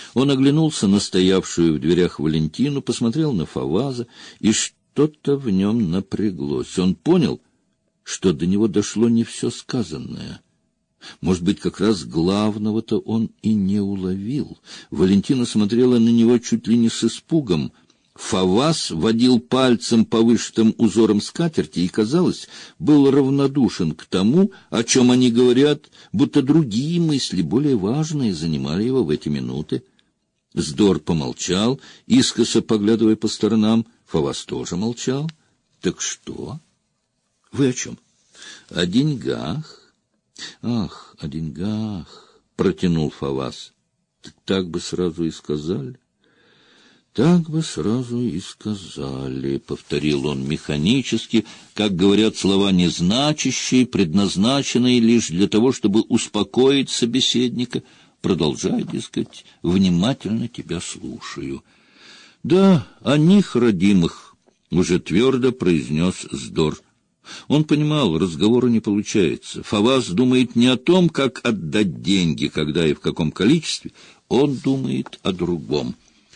Он оглянулся на стоявшую в дверях Валентину, посмотрел на Фаваза, и что-то в нем напряглось. Он понял, что до него дошло не все сказанное. Может быть, как раз главного-то он и не уловил. Валентина смотрела на него чуть ли не с испугом. Фаваз водил пальцем по вышитым узорам скатерти и, казалось, был равнодушен к тому, о чем они говорят, будто другие мысли, более важные, занимали его в эти минуты. Здор помолчал, искоса поглядывая по сторонам. Фаваз тоже молчал. — Так что? — Вы о чем? — О деньгах. — Ах, о деньгах, — протянул Фаваз. — Так бы сразу и сказали. — Так бы сразу и сказали, — повторил он механически, как говорят слова незначащие, предназначенные лишь для того, чтобы успокоить собеседника. Продолжай, дескать, внимательно тебя слушаю. — Да, о них, родимых, — уже твердо произнес Здор. Он понимал, разговора не получается. Фаваз думает не о том, как отдать деньги, когда и в каком количестве. Он думает о другом.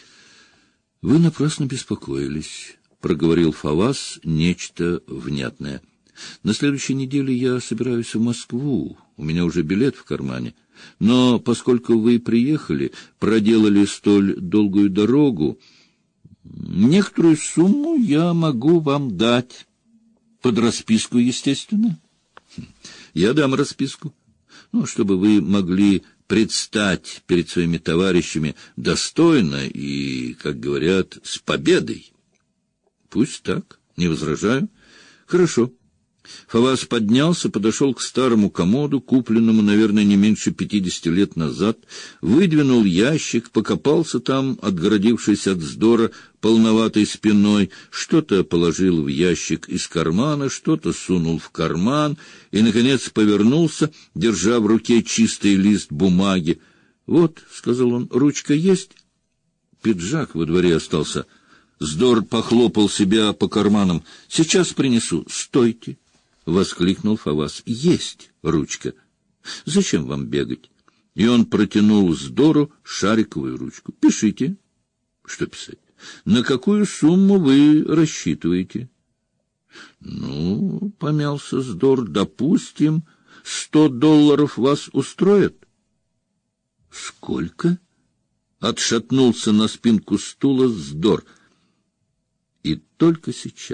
— Вы напрасно беспокоились, — проговорил Фаваз нечто внятное. — На следующей неделе я собираюсь в Москву. У меня уже билет в кармане. Но поскольку вы приехали, проделали столь долгую дорогу, некоторую сумму я могу вам дать. Под расписку, естественно. Я дам расписку. Ну, чтобы вы могли предстать перед своими товарищами достойно и, как говорят, с победой. Пусть так, не возражаю. Хорошо. Фаваз поднялся, подошел к старому комоду, купленному, наверное, не меньше 50 лет назад, выдвинул ящик, покопался там, отгородившись от Здора полноватой спиной, что-то положил в ящик из кармана, что-то сунул в карман и, наконец, повернулся, держа в руке чистый лист бумаги. — Вот, — сказал он, — ручка есть? Пиджак во дворе остался. Здор похлопал себя по карманам. — Сейчас принесу. Стойте! — воскликнул Фаваз. — Есть ручка. Зачем вам бегать? И он протянул Здору шариковую ручку. — Пишите. — Что писать? — На какую сумму вы рассчитываете? — Ну, — помялся Здор, — допустим, $100 вас устроит? — Сколько? — отшатнулся на спинку стула Здор. И только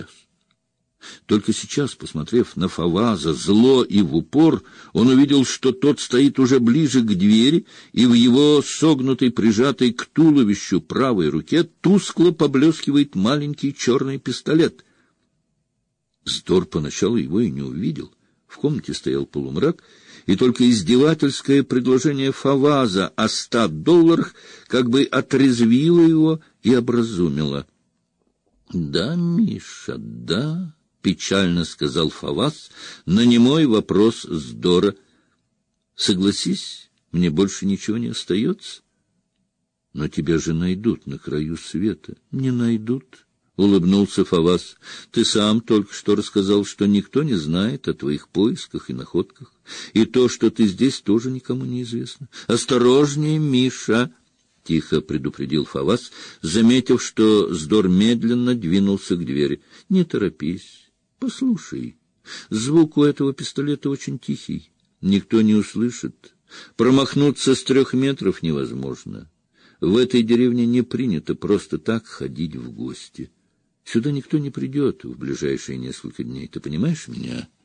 сейчас, посмотрев на Фаваза зло и в упор, он увидел, что тот стоит уже ближе к двери, и в его согнутой, прижатой к туловищу правой руке тускло поблескивает маленький черный пистолет. Здор поначалу его и не увидел. В комнате стоял полумрак, и только издевательское предложение Фаваза о $100 как бы отрезвило его и образумило. — Да, Миша, да, — печально сказал Фаваз на немой вопрос Здора. — Согласись, мне больше ничего не остается. — Но тебя же найдут на краю света. — Не найдут, — улыбнулся Фаваз. — Ты сам только что рассказал, что никто не знает о твоих поисках и находках. И то, что ты здесь, тоже никому не известно. — Осторожнее, Миша! — тихо предупредил Фаваз, заметив, что Здор медленно двинулся к двери. — Не торопись. Послушай. Звук у этого пистолета очень тихий. Никто не услышит. Промахнуться с 3 метров невозможно. В этой деревне не принято просто так ходить в гости. Сюда никто не придет в ближайшие несколько дней. Ты понимаешь меня? —